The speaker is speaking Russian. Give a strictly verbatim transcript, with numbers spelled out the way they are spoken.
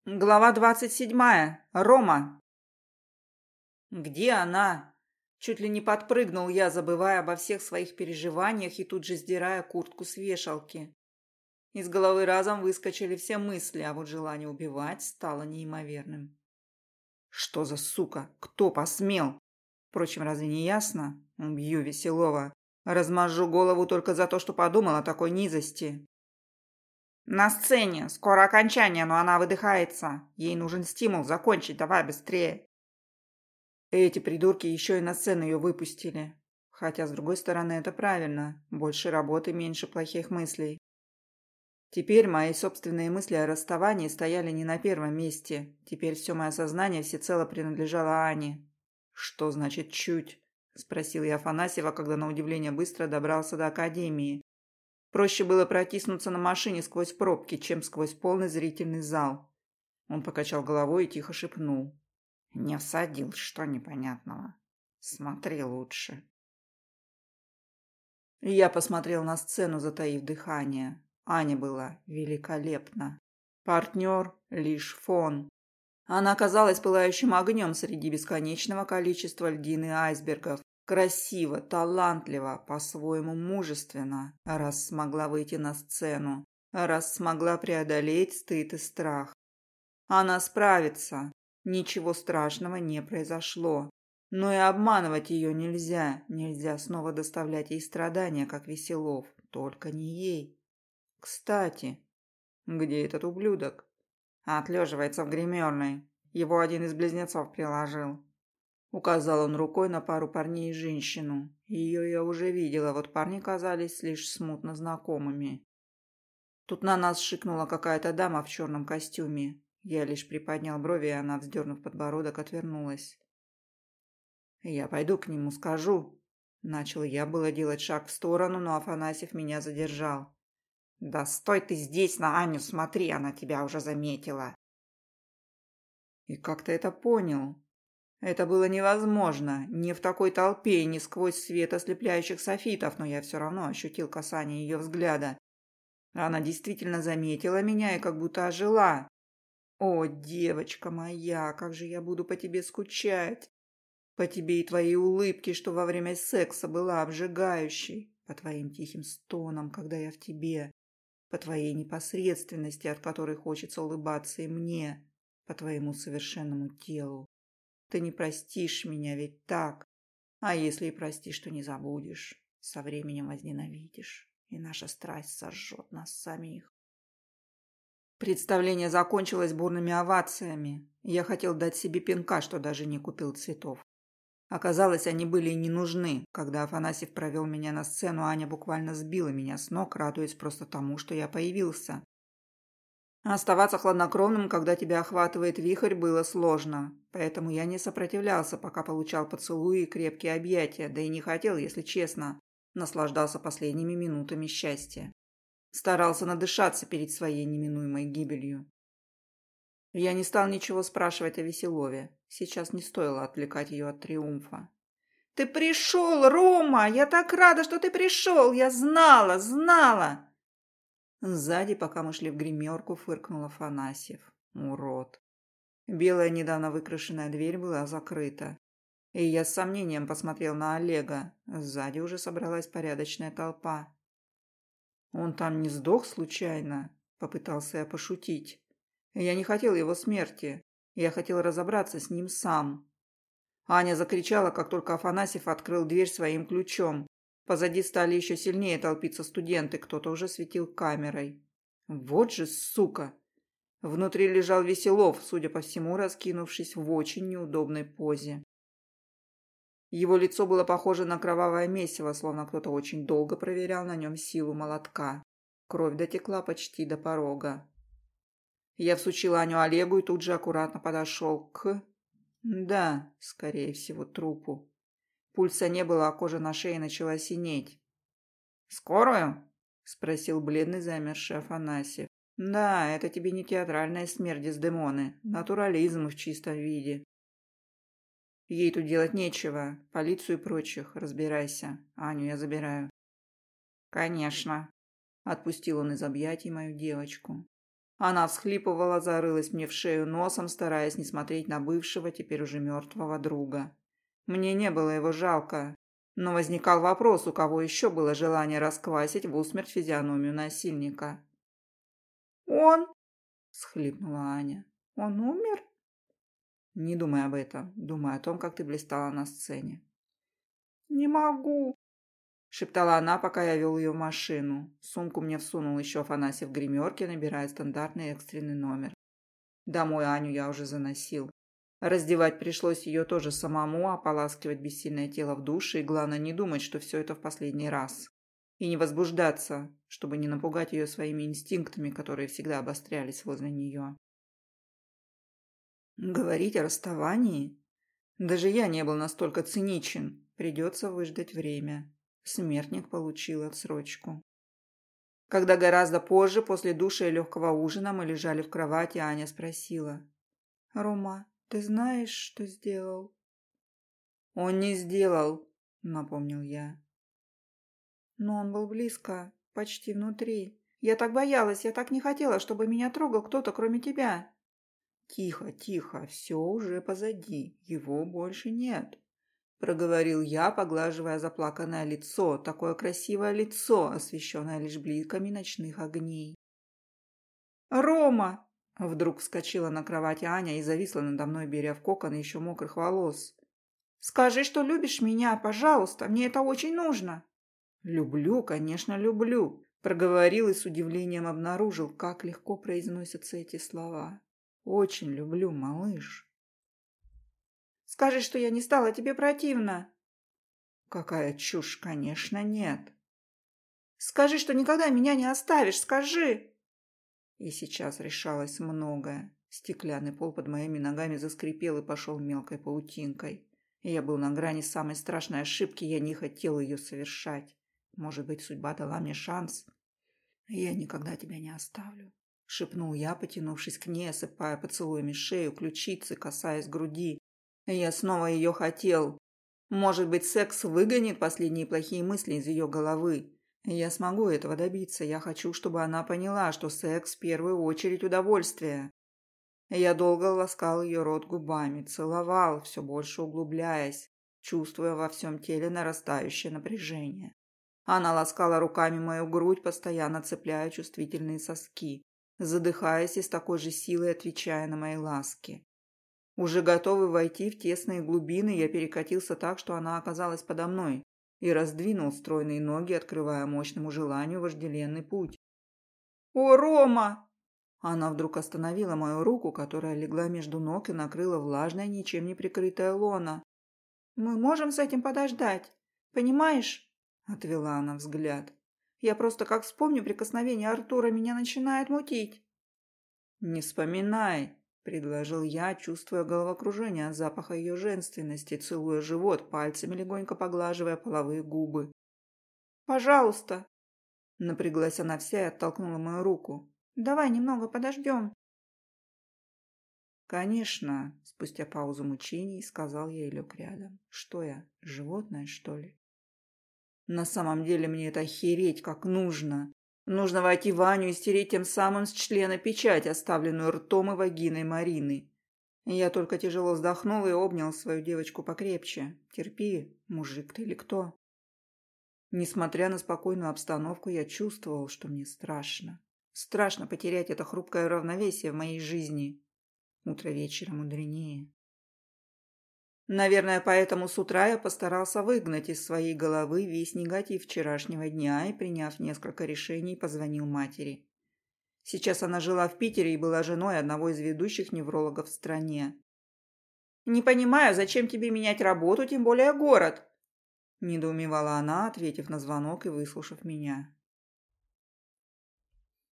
Глава двадцать седьмая. Рома. Где она? Чуть ли не подпрыгнул я, забывая обо всех своих переживаниях и тут же сдирая куртку с вешалки. Из головы разом выскочили все мысли, а вот желание убивать стало неимоверным. Что за сука? Кто посмел? Впрочем, разве не ясно? Убью Веселова. Размажу голову только за то, что подумал о такой низости. На сцене. Скоро окончание, но она выдыхается. Ей нужен стимул закончить. Давай быстрее. Эти придурки еще и на сцену ее выпустили. Хотя, с другой стороны, это правильно. Больше работы, меньше плохих мыслей. Теперь мои собственные мысли о расставании стояли не на первом месте. Теперь все мое сознание всецело принадлежало Ане. «Что значит чуть?» – спросил я Афанасьева, когда на удивление быстро добрался до академии. Проще было протиснуться на машине сквозь пробки, чем сквозь полный зрительный зал. Он покачал головой и тихо шепнул. «Не всадил, что непонятного. Смотри лучше». Я посмотрел на сцену, затаив дыхание. Аня была великолепна. Партнер — лишь фон. Она казалась пылающим огнем среди бесконечного количества льдин и айсбергов. Красиво, талантливо, по-своему мужественно, раз смогла выйти на сцену, раз смогла преодолеть стыд и страх. Она справится. Ничего страшного не произошло. Но и обманывать ее нельзя. Нельзя снова доставлять ей страдания, как Веселов. Только не ей. Кстати, где этот ублюдок? Отлеживается в гримерной. Его один из близнецов приложил. Указал он рукой на пару парней и женщину. Ее я уже видела, вот парни казались лишь смутно знакомыми. Тут на нас шикнула какая-то дама в черном костюме. Я лишь приподнял брови, и она, вздернув подбородок, отвернулась. «Я пойду к нему, скажу». Начал я было делать шаг в сторону, но Афанасьев меня задержал. «Да стой ты здесь, на Аню смотри, она тебя уже заметила». И как ты это понял? Это было невозможно, не в такой толпе и не сквозь свет ослепляющих софитов, но я все равно ощутил касание ее взгляда. Она действительно заметила меня и как будто ожила. «О, девочка моя, как же я буду по тебе скучать! По тебе и твоей улыбке, что во время секса была обжигающей, по твоим тихим стонам, когда я в тебе, по твоей непосредственности, от которой хочется улыбаться и мне, по твоему совершенному телу. Ты не простишь меня, ведь так? А если и простишь, то не забудешь, со временем возненавидишь, и наша страсть сожжет нас самих». Представление закончилось бурными овациями. Я хотел дать себе пинка, что даже не купил цветов. Оказалось, они были и не нужны. Когда Афанасьев провел меня на сцену, Аня буквально сбила меня с ног, радуясь просто тому, что я появился. Оставаться хладнокровным, когда тебя охватывает вихрь, было сложно. Поэтому я не сопротивлялся, пока получал поцелуи и крепкие объятия, да и не хотел, если честно. Наслаждался последними минутами счастья. Старался надышаться перед своей неминуемой гибелью. Я не стал ничего спрашивать о Веселове. Сейчас не стоило отвлекать ее от триумфа. «Ты пришел, Рома! Я так рада, что ты пришел! Я знала, знала!» Сзади, пока мы шли в гримерку, фыркнул Афанасьев. Урод. Белая, недавно выкрашенная дверь была закрыта. И я с сомнением посмотрел на Олега. Сзади уже собралась порядочная толпа. «Он там не сдох случайно?» – попытался я пошутить. Я не хотел его смерти. Я хотел разобраться с ним сам. Аня закричала, как только Афанасьев открыл дверь своим ключом. Позади стали еще сильнее толпиться студенты, кто-то уже светил камерой. Вот же сука! Внутри лежал Веселов, судя по всему, раскинувшись в очень неудобной позе. Его лицо было похоже на кровавое месиво, словно кто-то очень долго проверял на нем силу молотка. Кровь дотекла почти до порога. Я всучил Аню Олегу и тут же аккуратно подошел к... Да, скорее всего, трупу. Пульса не было, а кожа на шее начала синеть. «Скорую?» – спросил бледный замерзший Афанасьев. «Да, это тебе не театральная смерть Дездемоны, натурализм в чистом виде. Ей тут делать нечего, полицию и прочих, разбирайся. Аню я забираю». «Конечно», – отпустил он из объятий мою девочку. Она всхлипывала, зарылась мне в шею носом, стараясь не смотреть на бывшего, теперь уже мертвого друга. Мне не было его жалко, но возникал вопрос, у кого еще было желание расквасить в усмерть физиономию насильника. «Он?» – всхлипнула Аня. «Он умер?» «Не думай об этом. Думай о том, как ты блистала на сцене». «Не могу», – шептала она, пока я вел ее в машину. Сумку мне всунул еще Афанасий в гримерке, набирая стандартный экстренный номер. Домой Аню я уже заносил. Раздевать пришлось ее тоже самому, ополаскивать бессильное тело в душе и, главное, не думать, что все это в последний раз. И не возбуждаться, чтобы не напугать ее своими инстинктами, которые всегда обострялись возле нее. Говорить о расставании? Даже я не был настолько циничен. Придется выждать время. Смертник получил отсрочку. Когда гораздо позже, после душа и легкого ужина, мы лежали в кровати, Аня спросила. «Рома, ты знаешь, что сделал?» «Он не сделал», — напомнил я. «Но он был близко, почти внутри. Я так боялась, я так не хотела, чтобы меня трогал кто-то, кроме тебя». «Тихо, тихо, все уже позади, его больше нет», — проговорил я, поглаживая заплаканное лицо, такое красивое лицо, освещенное лишь бликами ночных огней. «Рома!» — вдруг вскочила на кровать Аня и зависла надо мной, беря в кокон еще мокрых волос. «Скажи, что любишь меня, пожалуйста, мне это очень нужно». «Люблю, конечно, люблю», — проговорил и с удивлением обнаружил, как легко произносятся эти слова. «Очень люблю, малыш». «Скажи, что я не стала тебе противна». «Какая чушь, конечно, нет». «Скажи, что никогда меня не оставишь, скажи». И сейчас решалось многое. Стеклянный пол под моими ногами заскрипел и пошел мелкой паутинкой. Я был на грани самой страшной ошибки, я не хотел ее совершать. Может быть, судьба дала мне шанс. «Я никогда тебя не оставлю», — шепнул я, потянувшись к ней, осыпая поцелуями шею, ключицы, касаясь груди. Я снова ее хотел. Может быть, секс выгонит последние плохие мысли из ее головы. Я смогу этого добиться. Я хочу, чтобы она поняла, что секс в первую очередь удовольствие. Я долго ласкал ее рот губами, целовал, все больше углубляясь, чувствуя во всем теле нарастающее напряжение. Она ласкала руками мою грудь, постоянно цепляя чувствительные соски, задыхаясь и с такой же силой отвечая на мои ласки. Уже готовый войти в тесные глубины, я перекатился так, что она оказалась подо мной, и раздвинул стройные ноги, открывая мощному желанию вожделенный путь. «О, Рома!» Она вдруг остановила мою руку, которая легла между ног и накрыла влажное, ничем не прикрытое лоно. «Мы можем с этим подождать, понимаешь?» — отвела она взгляд. «Я просто как вспомню прикосновение Артура, меня начинает мутить». «Не вспоминай», — предложил я, чувствуя головокружение от запаха ее женственности, целуя живот, пальцами легонько поглаживая половые губы. «Пожалуйста!» — напряглась она вся и оттолкнула мою руку. «Давай немного подождем». «Конечно», — спустя паузу мучений сказал я и лег рядом. «Что я, животное, что ли?» «На самом деле мне это охереть как нужно. Нужно войти в Ваню и стереть тем самым с члена печать, оставленную ртом и вагиной Марины». Я только тяжело вздохнул и обнял свою девочку покрепче. «Терпи, мужик ты или кто?» Несмотря на спокойную обстановку, я чувствовал, что мне страшно. Страшно потерять это хрупкое равновесие в моей жизни. Утро вечера мудренее. Наверное, поэтому с утра я постарался выгнать из своей головы весь негатив вчерашнего дня и, приняв несколько решений, позвонил матери. Сейчас она жила в Питере и была женой одного из ведущих неврологов в стране. «Не понимаю, зачем тебе менять работу, тем более город?» – недоумевала она, ответив на звонок и выслушав меня.